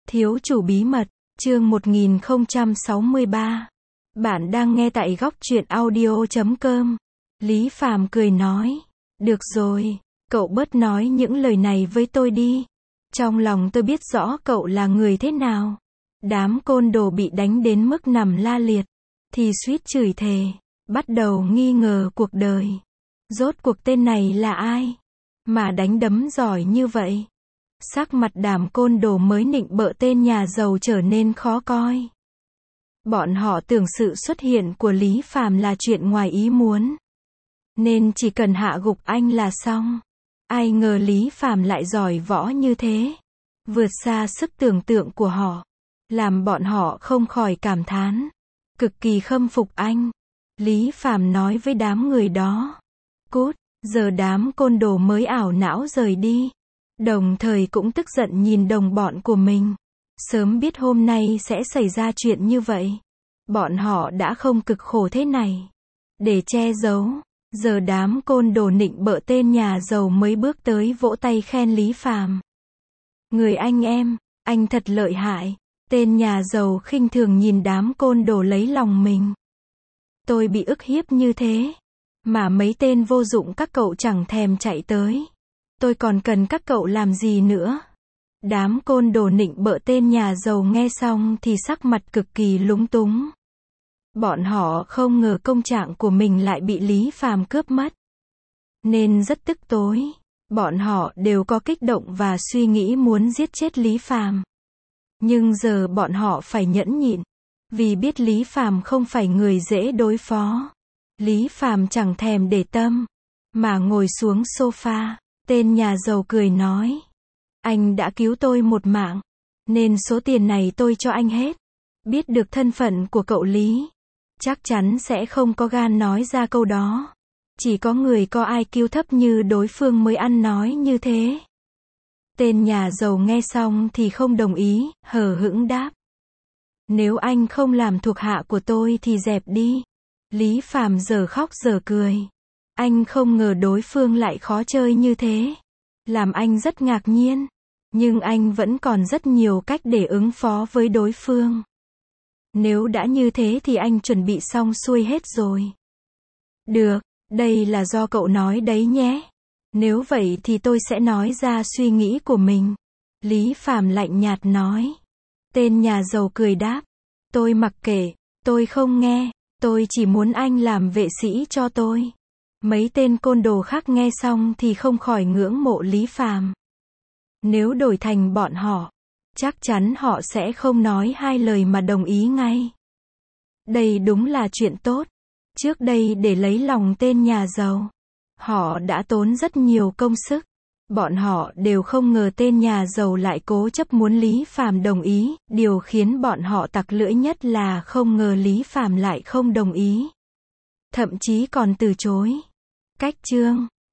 Thiếu chủ bí mật, chương 1063. Bạn đang nghe tại góc truyện audio.com. Lý Phàm cười nói. Được rồi, cậu bớt nói những lời này với tôi đi. Trong lòng tôi biết rõ cậu là người thế nào. Đám côn đồ bị đánh đến mức nằm la liệt, thì suýt chửi thề, bắt đầu nghi ngờ cuộc đời. Rốt cuộc tên này là ai? Mà đánh đấm giỏi như vậy. Sắc mặt đám côn đồ mới nịnh bợ tên nhà giàu trở nên khó coi. Bọn họ tưởng sự xuất hiện của Lý Phàm là chuyện ngoài ý muốn, nên chỉ cần hạ gục anh là xong. Ai ngờ Lý Phàm lại giỏi võ như thế, vượt xa sức tưởng tượng của họ, làm bọn họ không khỏi cảm thán, cực kỳ khâm phục anh. Lý Phàm nói với đám người đó. Cút, giờ đám côn đồ mới ảo não rời đi. Đồng thời cũng tức giận nhìn đồng bọn của mình. Sớm biết hôm nay sẽ xảy ra chuyện như vậy, bọn họ đã không cực khổ thế này. Để che giấu, giờ đám côn đồ nịnh bợ tên nhà giàu mới bước tới vỗ tay khen Lý Phàm. Người anh em, anh thật lợi hại. Tên nhà giàu khinh thường nhìn đám côn đồ lấy lòng mình. Tôi bị ức hiếp như thế, mà mấy tên vô dụng các cậu chẳng thèm chạy tới. Tôi còn cần các cậu làm gì nữa? Đám côn đồ nịnh bợ tên nhà giàu nghe xong thì sắc mặt cực kỳ lúng túng. Bọn họ không ngờ công trạng của mình lại bị Lý Phàm cướp mất, nên rất tức tối. Bọn họ đều có kích động và suy nghĩ muốn giết chết Lý Phàm. Nhưng giờ bọn họ phải nhẫn nhịn, vì biết Lý Phàm không phải người dễ đối phó. Lý Phàm chẳng thèm để tâm, mà ngồi xuống sofa. Tên nhà giàu cười nói. Anh đã cứu tôi một mạng, nên số tiền này tôi cho anh hết. Biết được thân phận của cậu Lý, chắc chắn sẽ không có gan nói ra câu đó. Chỉ có người có IQ thấp như đối phương mới ăn nói như thế. Tên nhà giàu nghe xong thì không đồng ý, hờ hững đáp. Nếu anh không làm thuộc hạ của tôi thì dẹp đi. Lý Phàm giờ khóc giờ cười. Anh không ngờ đối phương lại khó chơi như thế, làm anh rất ngạc nhiên. Nhưng anh vẫn còn rất nhiều cách để ứng phó với đối phương. Nếu đã như thế thì anh chuẩn bị xong xuôi hết rồi. Được, đây là do cậu nói đấy nhé. Nếu vậy thì tôi sẽ nói ra suy nghĩ của mình. Lý Phàm lạnh nhạt nói. Tên nhà giàu cười đáp. Tôi mặc kệ, tôi không nghe, tôi chỉ muốn anh làm vệ sĩ cho tôi. Mấy tên côn đồ khác nghe xong thì không khỏi ngưỡng mộ Lý Phàm. Nếu đổi thành bọn họ, chắc chắn họ sẽ không nói hai lời mà đồng ý ngay. Đây đúng là chuyện tốt. Trước đây để lấy lòng tên nhà giàu, họ đã tốn rất nhiều công sức. Bọn họ đều không ngờ tên nhà giàu lại cố chấp muốn Lý Phàm đồng ý. Điều khiến bọn họ tặc lưỡi nhất là không ngờ Lý Phàm lại không đồng ý, thậm chí còn từ chối. Cách chương